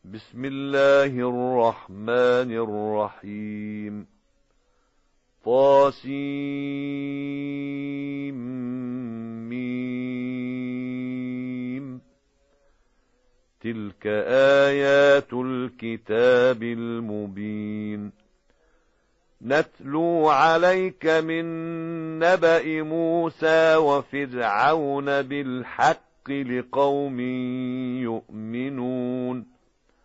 بسم الله الرحمن الرحيم. طاسيم. تلك آيات الكتاب المبين. نتلو عليك من نبأ موسى وفرعون بالحق لقوم يؤمنون.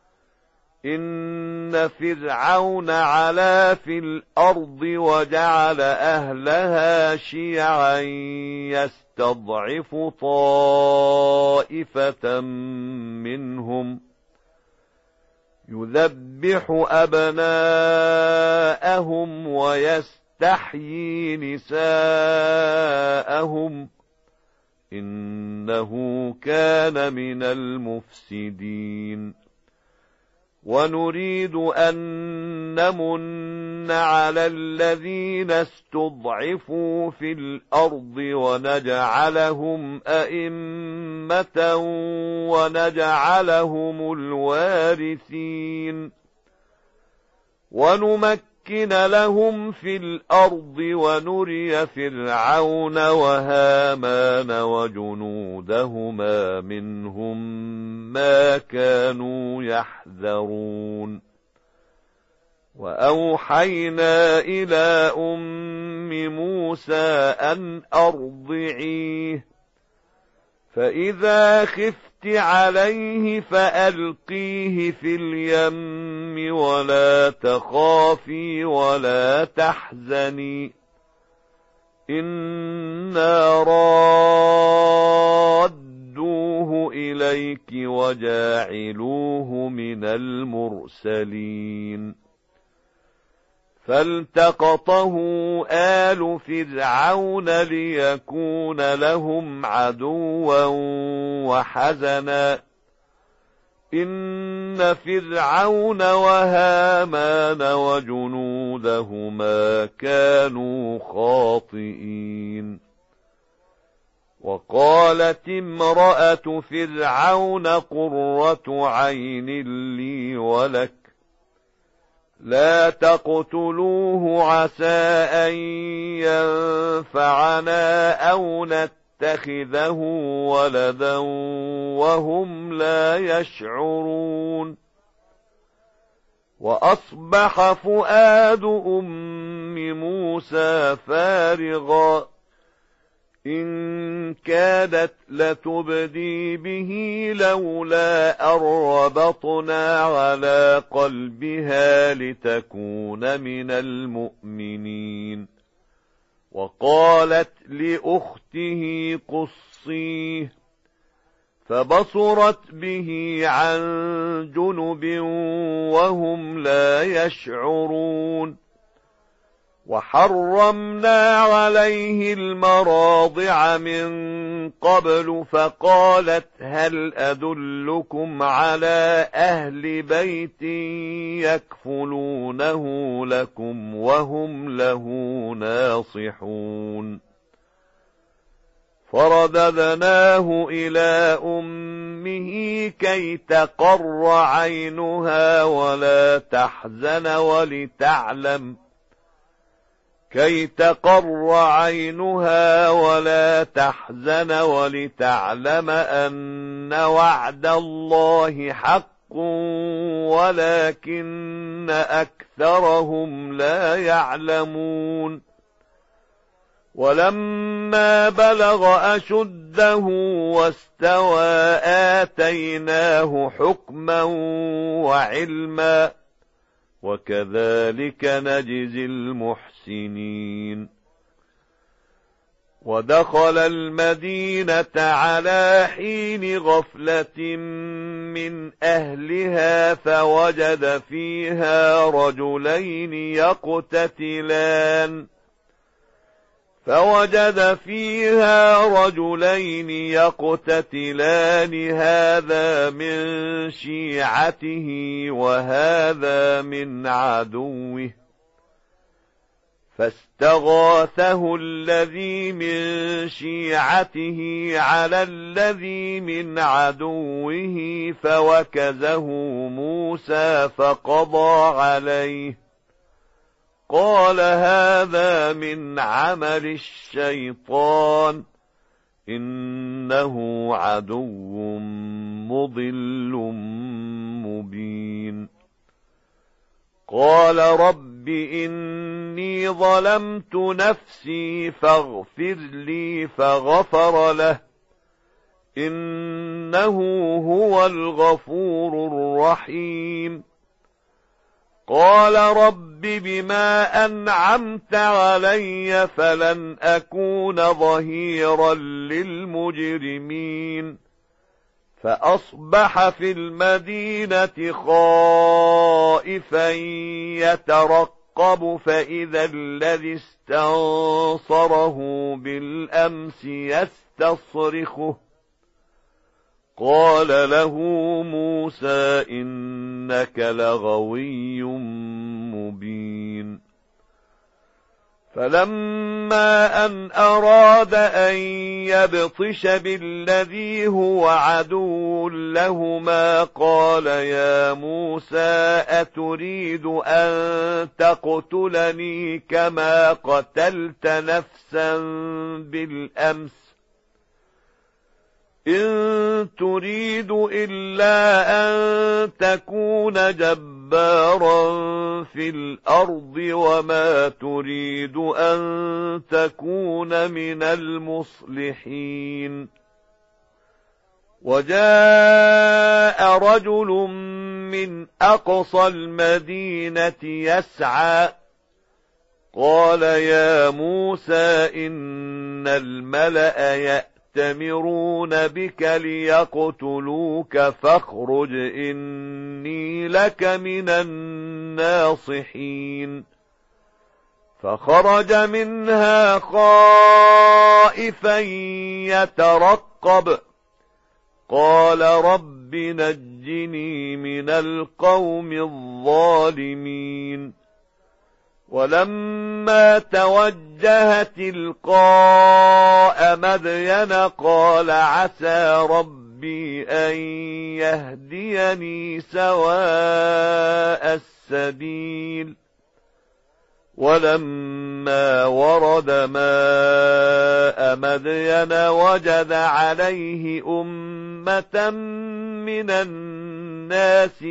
إن فرعون علا في الأرض وجعل أهلها شيعا يستضعف طائفة منهم يذبح أبناءهم ويستحيي نساءهم إنه كان من المفسدين. ونريد أن نمن على الذين استضعفوا في الأرض ونجعلهم أئمة ونجعلهم الوارثين. ونمكن لهم في الأرض ونري فرعون وهامان وجنودهما منهم ما كانوا يحذرون. وأوحينا إلى أم موسى أن أرضعيه، فإذا خفت عليه فألقيه في اليم ولا تخافي ولا تحزني إنا رادوه إليك وجاعلوه من المرسلين. فالتقطه آل فرعون ليكون لهم عدوا وحزنا إن فرعون وهامان وجنودهما كانوا خاطئين. وقالت امرأة فرعون قرة عين لي ولك لا تقتلوه عسى أن ينفعنا أو نتخذه ولدا وهم لا يشعرون. وأصبح فؤاد أم موسى فارغا إن كادت لتبدي به لولا أن ربطنا على قلبها لتكون من المؤمنين. وقالت لأخته قصيه فبصرت به عن جنب وهم لا يشعرون. وحرمنا عليه المراضع من قبل فقالت هل أدلكم على أهل بيت يكفلونه لكم وهم له ناصحون. فرددناه إلى أمه كي تقر عينها ولا تحزن ولتعلم أن وعد الله حق ولكن أكثرهم لا يعلمون. ولما بلغ أشده واستوى آتيناه حكما وعلما وكذلك نجزي المحسنين. ودخل المدينة على حين غفلة من أهلها فوجد فيها رجلين يقتتلان هذا من شيعته وهذا من عدوه فاستغاثه الذي من شيعته على الذي من عدوه فوكزه موسى فقضى عليه قال هذا من عمل الشيطان إنه عدو مضل مبين قال رب إني ظلمت نفسي فاغفر لي فغفر له إنه هو الغفور الرحيم قال رب بما أنعمت علي فلن أكون ظهيرا للمجرمين فأصبح في المدينة خائفا يترقب فإذا الذي استنصره بالأمس يستصرخه قال له موسى إنك لغوي مبين فلما أن أراد أن يبطش بالذي هو عدو لهما قال يا موسى أتريد أن تقتلني كما قتلت نفسا بالأمس إن تريد إلا أن تكون جبارا في الأرض وما تريد أن تكون من المصلحين وجاء رجل من أقصى المدينة يسعى قال يا موسى إن الملأ يأتمرون بك ليقتلوك فاخرج إني لك من الناصحين فخرج منها خائفا يترقب قال رب نجني من القوم الظالمين ولما توجه تلقاء مدين قال عسى ربي أن يهديني سواء السبيل ولما ورد ماء مدين وجد عليه أمة من الناس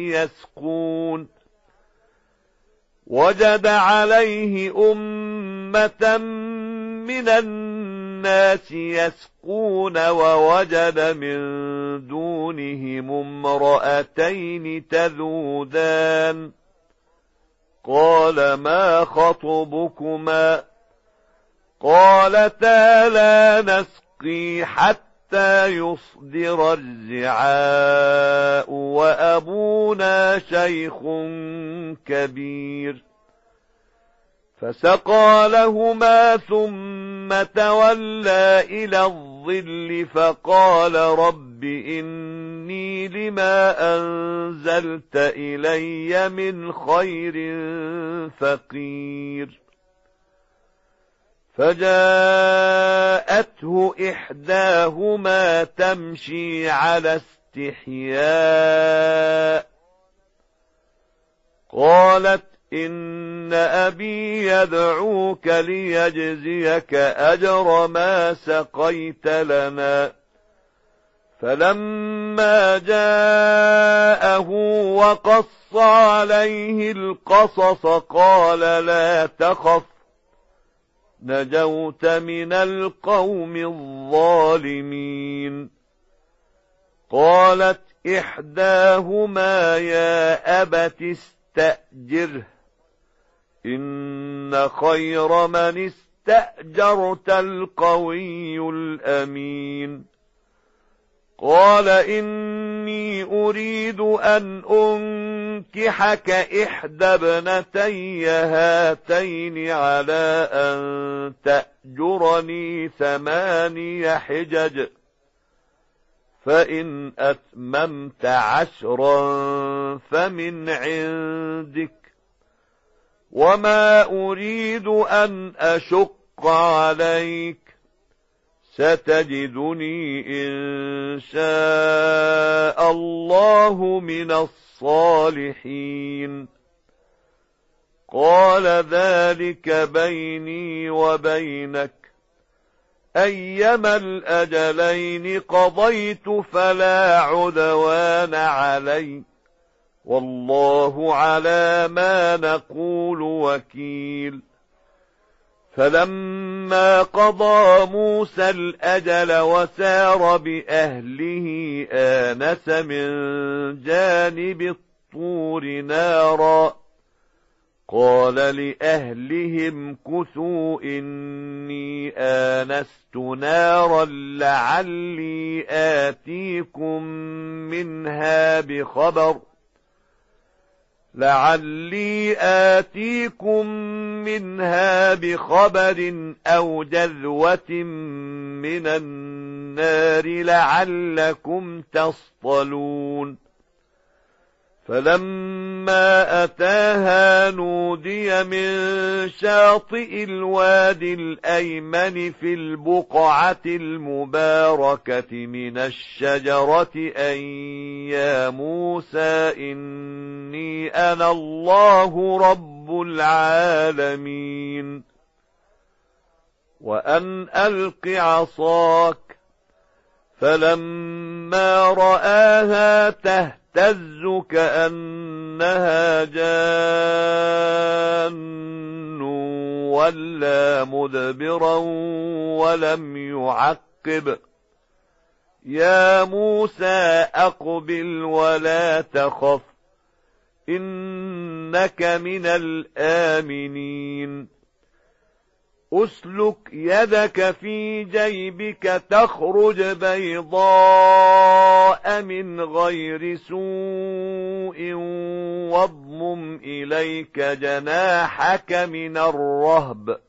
يسقون ووجد من دونهم امرأتين تذودان قال ما خطبكما قالتا لا نسقي حتى يصدر الرعاء وأبونا شيخ كبير فسقى لهما ثم تولى إلى الظل فقال رب إني لما أنزلت إلي من خير فقير فجاءته إحداهما تمشي على استحياء قالت إن أبي يدعوك ليجزيك أجر ما سقيت لنا فلما جاءه وقص عليه القصص قال لا تخف نجوت من القوم الظالمين قالت إحداهما يا أبت استأجره إن خير من استأجرت القوي الأمين قال إني أريد أن أنكحك إحدى ابنتي هاتين على أن تأجرني 8 حجج فإن أتممت 10 فمن عندك وما أريد أن أشق عليك ستجدني إن شاء الله من الصالحين قال ذلك بيني وبينك أيما الأجلين قضيت فلا عدوان علي والله على ما نقول وكيل فلما قضى موسى الأجل وسار بأهله آنس من جانب الطور نارا قال لأهلهم كثوا إني آنست نارا لعلي آتيكم منها بخبر أو جذوة من النار لعلكم تصطلون فلما أتاها نودي من شاطئ الوادي الأيمن في البقعة المباركة من الشجرة أن يا موسى إني أنا الله رب العالمين وأن ألق عصاك فلما رآها تهتز كأنها جان ولا مدبرا ولم يعقب يا موسى أقبل ولا تخف إنك من الآمنين أسلك يدك في جيبك تخرج بيضاء من غير سوء واضمم إليك جناحك من الرهب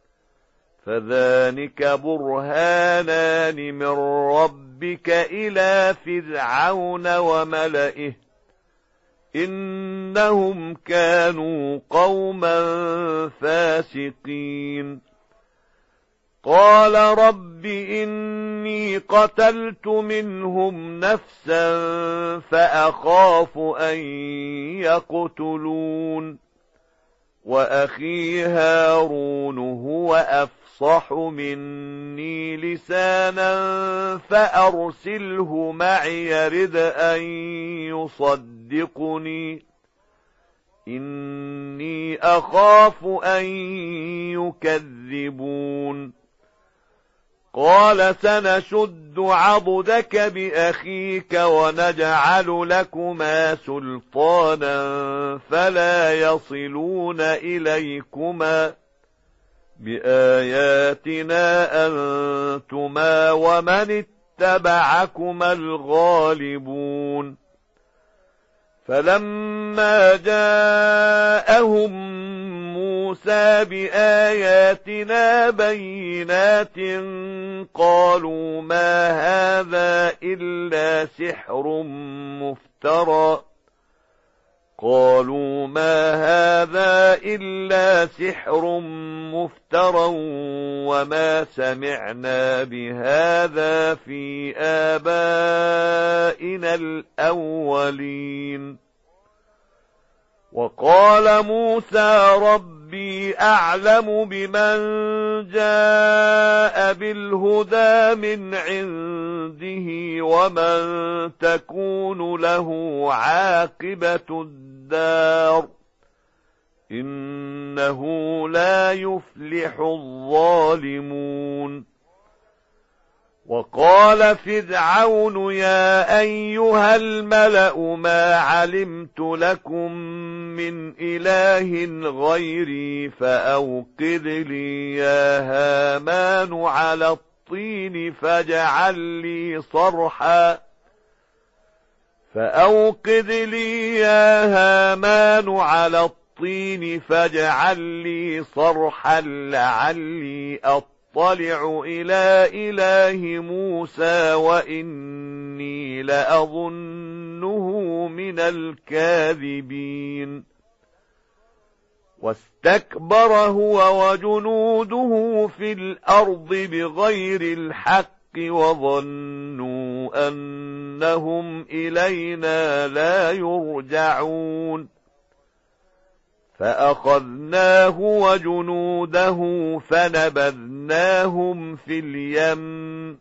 فذلك برهانان من ربك إلى فرعون وملئه إنهم كانوا قوما فاسقين قال رب إني قتلت منهم نفسا فأخاف أن يقتلون وأخي هارون هو أفصح مني لسانا فأرسله معي يرد أن يصدقني إني أخاف أن يكذبون قال سنشد عضدك بأخيك ونجعل لكما سلطانا فلا يصلون إليكما بآياتنا أنتما ومن اتبعكما الغالبون فلما جاءهم موسى بآياتنا بينات قالوا ما هذا إلا سحر مفترى وما سمعنا بهذا في آبائنا الأولين وقال موسى ربي أعلم بمن جاء بالهدى من عنده ومن تكون له عاقبة الدار إنه لا يفلح الظالمون وقال فرعون يا أيها الملأ ما علمت لكم من إله غيري فأوقد لي يا هامان على الطين فاجعل لي صرحا لعلي أطلع إلى إله موسى وإني لأظنه من الكاذبين واستكبر هو وجنوده في الأرض بغير الحق وظنوا أنهم إلينا لا يرجعون فأخذناه وجنوده فنبذناهم في اليم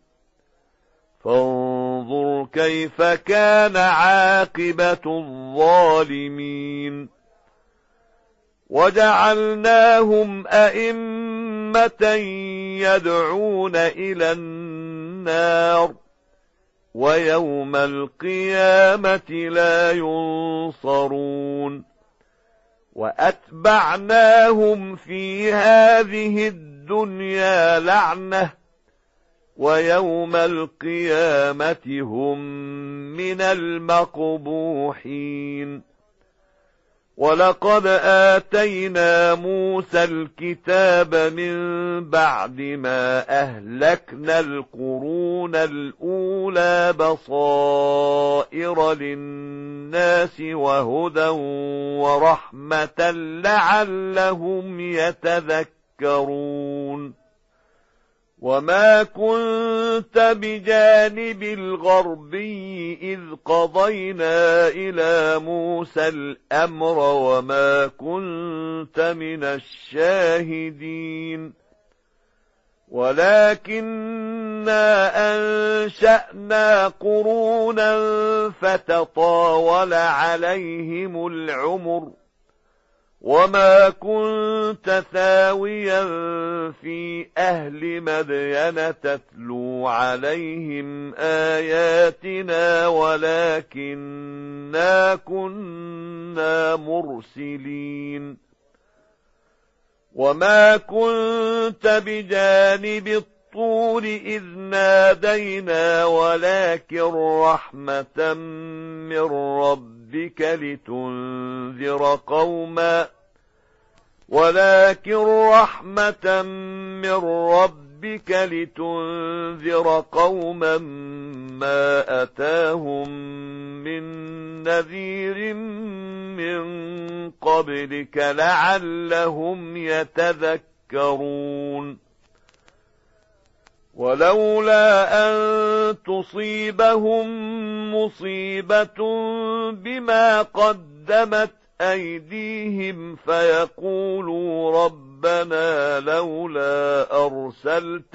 فانظر كيف كان عاقبة الظالمين وجعلناهم أئمة يدعون إلى النار ويوم القيامة لا ينصرون وأتبعناهم في هذه الدنيا لعنة ويوم القيامة هم من المقبوحين ولقد آتينا موسى الكتاب من بعد ما أهلكنا القرون الأولى بصائر للناس وهدى ورحمة لعلهم يتذكرون وما كنت بجانب الغربي إذ قضينا إلى موسى الأمر وما كنت من الشاهدين ولكننا أنشأنا قرونا فتطاول عليهم العمر وما كنت ثاويا في أهل مدين تتلو عليهم آياتنا ولكننا كنا مرسلين وما كنت بجانب الطور إذ نادينا ولكن رحمة من ربك لتنذر قوما ما أتاهم من نذير من قبلك لعلهم يتذكرون ولولا أن تصيبهم مصيبة بما قدمت أيديهم فيقولوا ربنا لولا أرسلت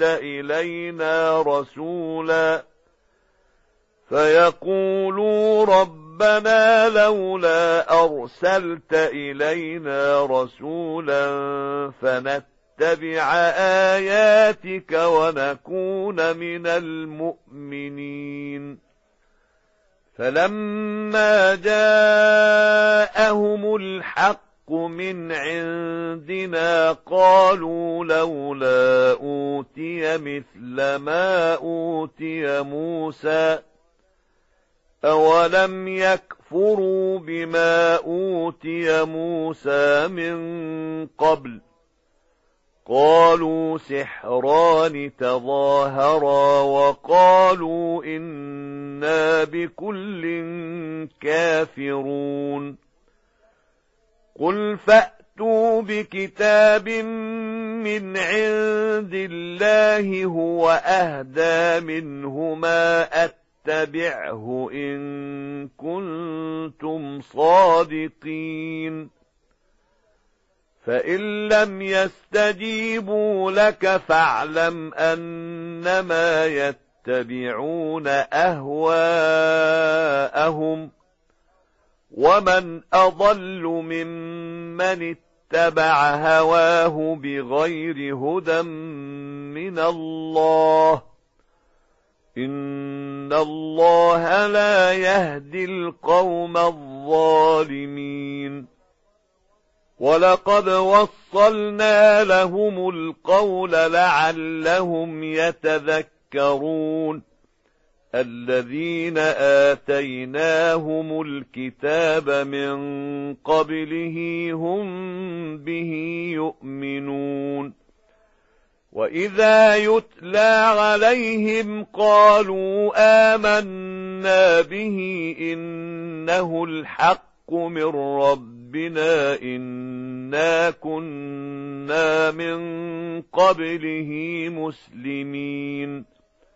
إلينا رسولا فنتبع آياتك ونكون من المؤمنين فلما جاءهم الحق من عندنا قالوا لولا أوتي مثل ما أوتي موسى أولم يكفروا بما أوتي موسى من قبل قالوا سحران تظاهرا وقالوا إنا بكل كافرون قل فأتوا بكتاب من عند الله هو أهدى منهما أتبعه إن كنتم صادقين فإن لم يستجيبوا لك فاعلم أنما يتبعون أهواءهم ومن أضل ممن اتبع هواه بغير هدى من الله إن الله لا يهدي القوم الظالمين ولقد وصلنا لهم القول لعلهم يتذكرون الذين آتيناهم الكتاب من قبله هم به يؤمنون وإذا يتلى عليهم قالوا آمنا به إنه الحق من ربنا إنا كنا من قبله مسلمين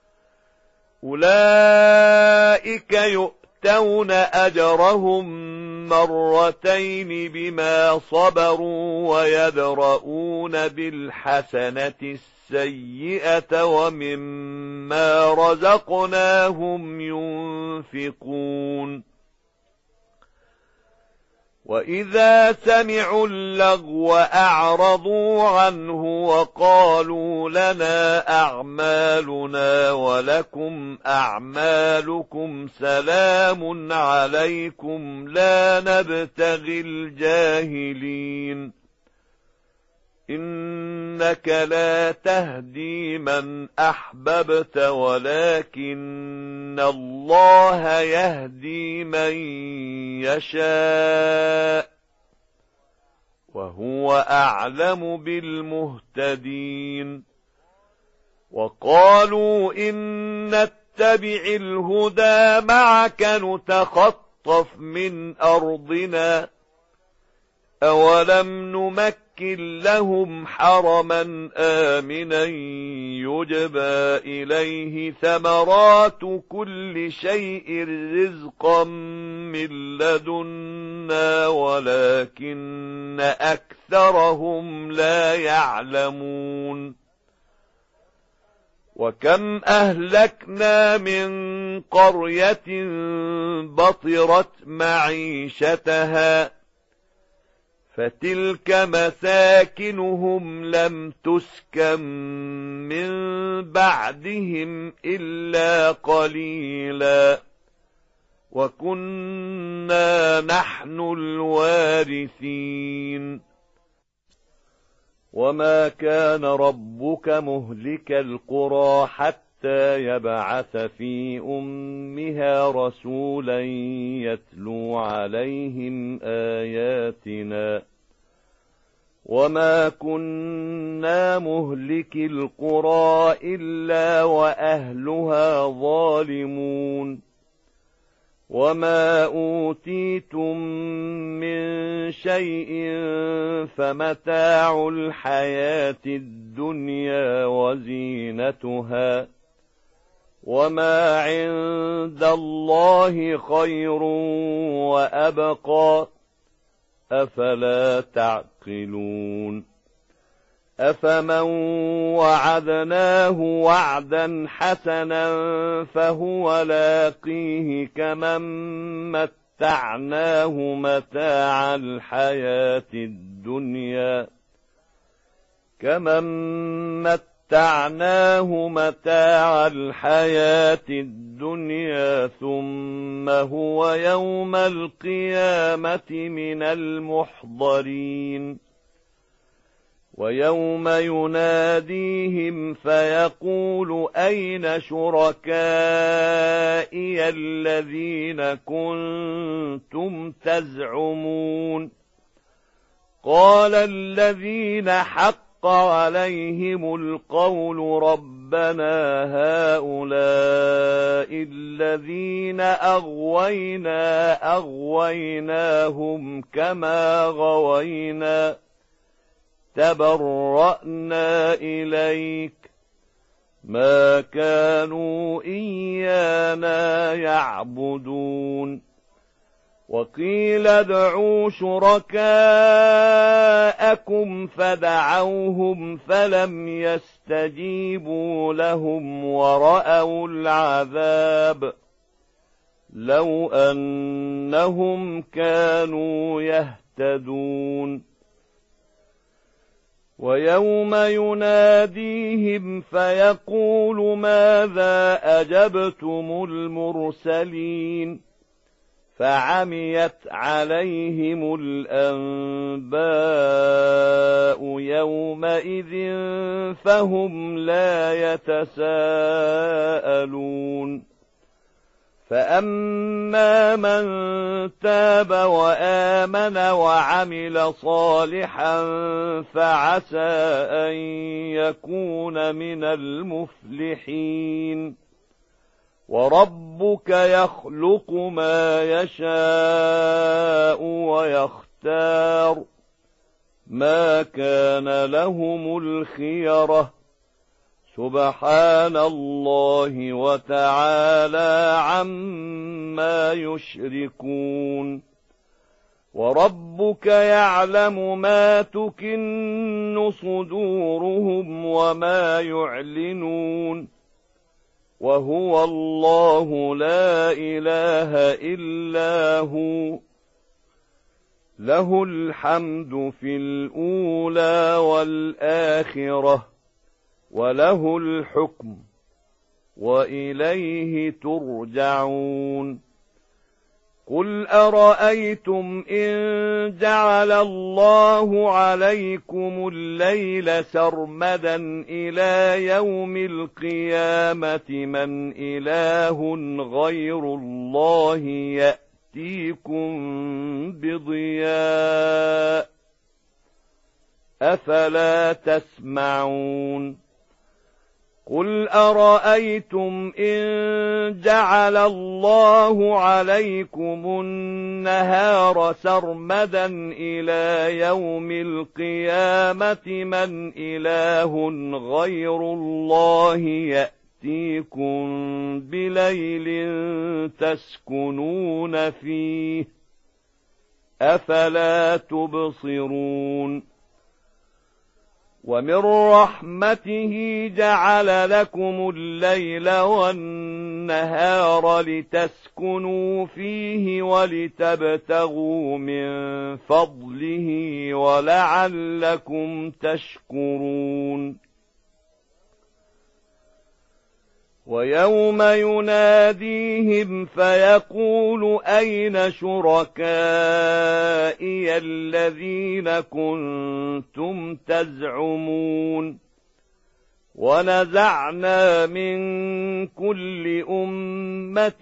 أولئك يؤتون أجرهم مرتين بما صبروا ويدرؤون بالحسنة السيئة ومما رزقناهم ينفقون وإذا سمعوا اللغو أعرضوا عنه وقالوا لنا أعمالنا ولكم أعمالكم سلام عليكم لا نبتغي الجاهلين إنك لا تهدي من أحببت ولكن الله يهدي من يشاء وهو أعلم بالمهتدين وقالوا إن نتبع الهدى معك نتخطف من أرضنا أولم نمكن لهم حرما آمنا يجبى إليه ثمرات كل شيء رزقا من لدنا ولكن أكثرهم لا يعلمون وكم أهلكنا من قرية بطرت معيشتها فتلك مساكنهم لم تسكن من بعدهم إلا قليلا وكنا نحن الوارثين وما كان ربك مهلك القرى حتى يبعث في أمها رسولا يتلو عليهم آياتنا وما كنا مهلك القرى إلا وأهلها ظالمون وما أوتيتم من شيء فمتاع الحياة الدنيا وزينتها وما عند الله خير وأبقى أفلا تعقلون أفمن وعدناه وعدا حسنا فهو لاقيه كمن متعناه متاع الحياة الدنيا ثم هو يوم القيامة من المحضرين ويوم يناديهم فيقول أين شركائي الذين كنتم تزعمون قال الذين حق عليهم القول ربنا هؤلاء الذين أغويناهم كما غوينا تبرأنا إليك ما كانوا إيانا يعبدون وقيل ادعوا شركاءكم فدعوهم فلم يستجيبوا لهم ورأوا العذاب لو أنهم كانوا يهتدون ويوم يناديهم فيقول ماذا أجبتم المرسلين فعميت عليهم الأنباء يومئذ فهم لا يتساءلون فأما من تاب وآمن وعمل صالحا فعسى أن يكون من المفلحين وربك يخلق ما يشاء ويختار ما كان لهم الخيرة سبحان الله وتعالى عما يشركون وربك يعلم ما تكن صدورهم وما يعلنون وهو الله لا إله إلا هو له الحمد في الأولى والآخرة وله الحكم وإليه ترجعون قل أرأيتم إن جعل الله عليكم الليل سرمدا إلى يوم القيامة من إله غير الله يأتيكم بضياء أفلا تسمعون قل أرأيتم إن جعل الله عليكم النهار سرمدا إلى يوم القيامة من إله غير الله يأتيكم بليل تسكنون فيه أفلا تبصرون ومن رحمته جعل لكم الليل والنهار لتسكنوا فيه ولتبتغوا من فضله ولعلكم تشكرون ويوم يناديهم فيقول أين شركائي الذين كنتم تزعمون ونزعنا من كل أمة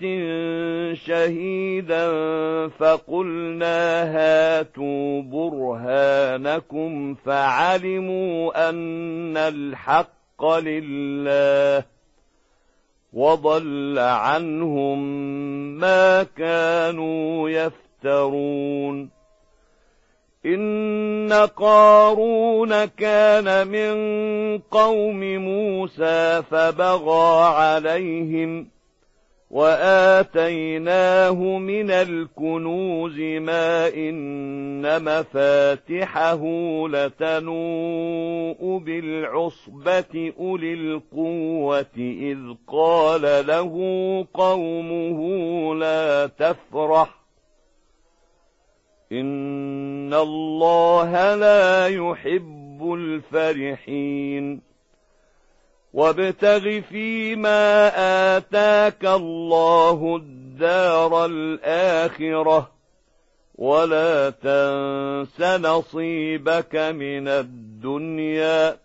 شهيدا فقلنا هاتوا برهانكم فعلموا أن الحق لله وضل عنهم ما كانوا يفترون إن قارون كان من قوم موسى فبغى عليهم وآتيناه من الكنوز ما إن مفاتحه لتنوء بالعصبة أولي القوة إذ قال له قومه لا تفرح إن الله لا يحب الفرحين وابتغ فيما آتاك الله الدار الآخرة ولا تنس نصيبك من الدنيا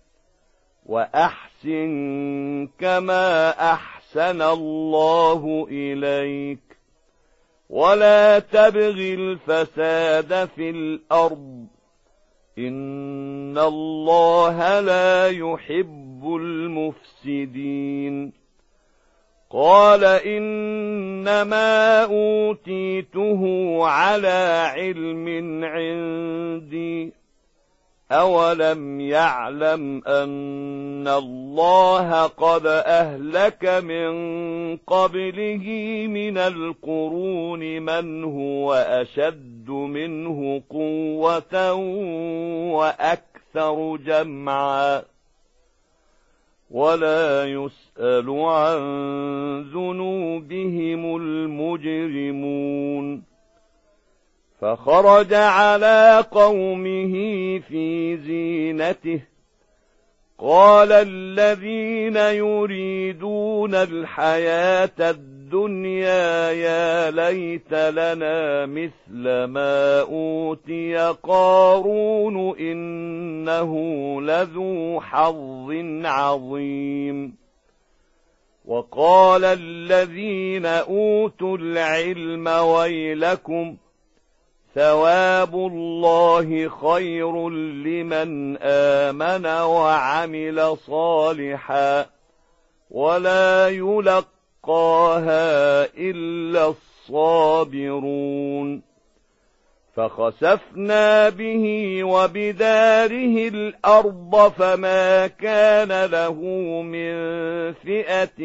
وأحسن كما أحسن الله إليك ولا تبغ الفساد في الأرض إن الله لا يحب المفسدين قال إنما أوتيته على علم عندي أولم يعلم أن الله قد أهلك من قبله من القرون من هو أشد منه قوة وأكثر جمعا ولا يسأل عن ذنوبهم المجرمون فخرج على قومه في زينته قال الذين يريدون الحياة الدنيا يا ليت لنا مثل ما أوتي قارون إنه لذو حظ عظيم وقال الذين أوتوا العلم ويلكم ثواب الله خير لمن آمن وعمل صالحا ولا يلقاها يلقاها إلا الصابرون فخسفنا به وبداره الأرض فما كان له من فئة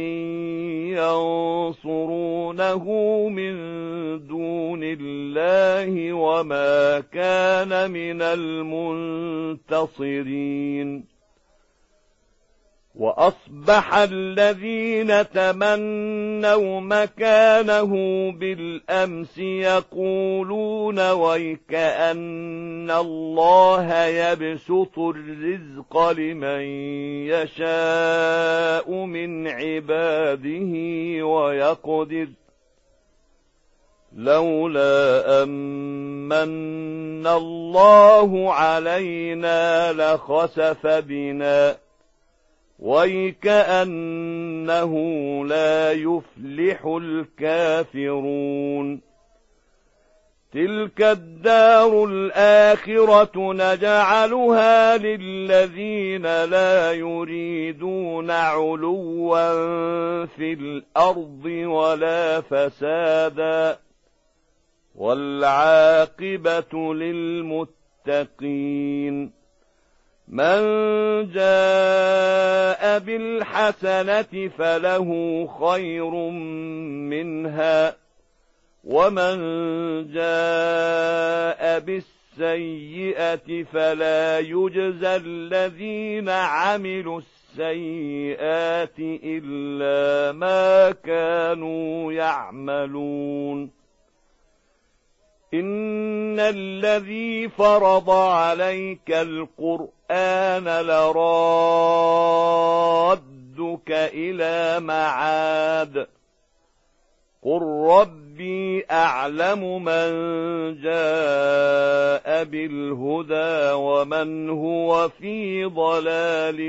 ينصرونه من دون الله وما كان من المنتصرين وأصبح الذين تمنوا مكانه بالأمس يقولون ويكأن الله يبسط الرزق لمن يشاء من عباده ويقدر لولا أمن الله علينا لخسف بنا ويكأنه لا يفلح الكافرون تلك الدار الآخرة نجعلها للذين لا يريدون علوا في الأرض ولا فسادا والعاقبة للمتقين من جاء بالحسنة فله خير منها ومن جاء بالسيئة فلا يجزى الذين عملوا السيئات إلا ما كانوا يعملون إن الذي فرض عليك القرآن لرادك إلى معاد قل ربي أعلم من جاء بالهدى ومن هو في ضلال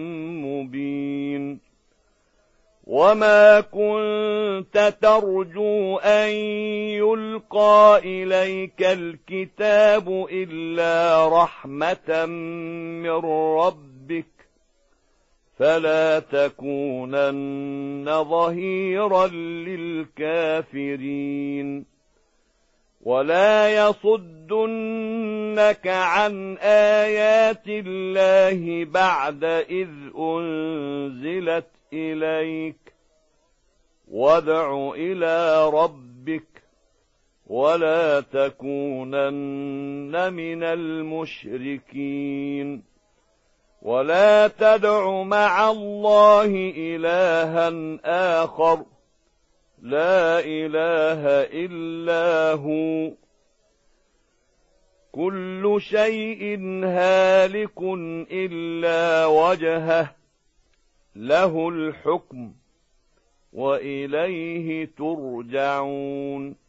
مبين وما كنت ترجو أن يلقى إليك الكتاب إلا رحمة من ربك فلا تكونن ظهيرا للكافرين ولا يصدنك عن آيات الله بعد إذ أنزلت إليك وادع إلى ربك ولا تكونن من المشركين ولا تدع مع الله إلها آخر لا إله إلا هو كل شيء هالك إلا وجهه له الحكم وإليه ترجعون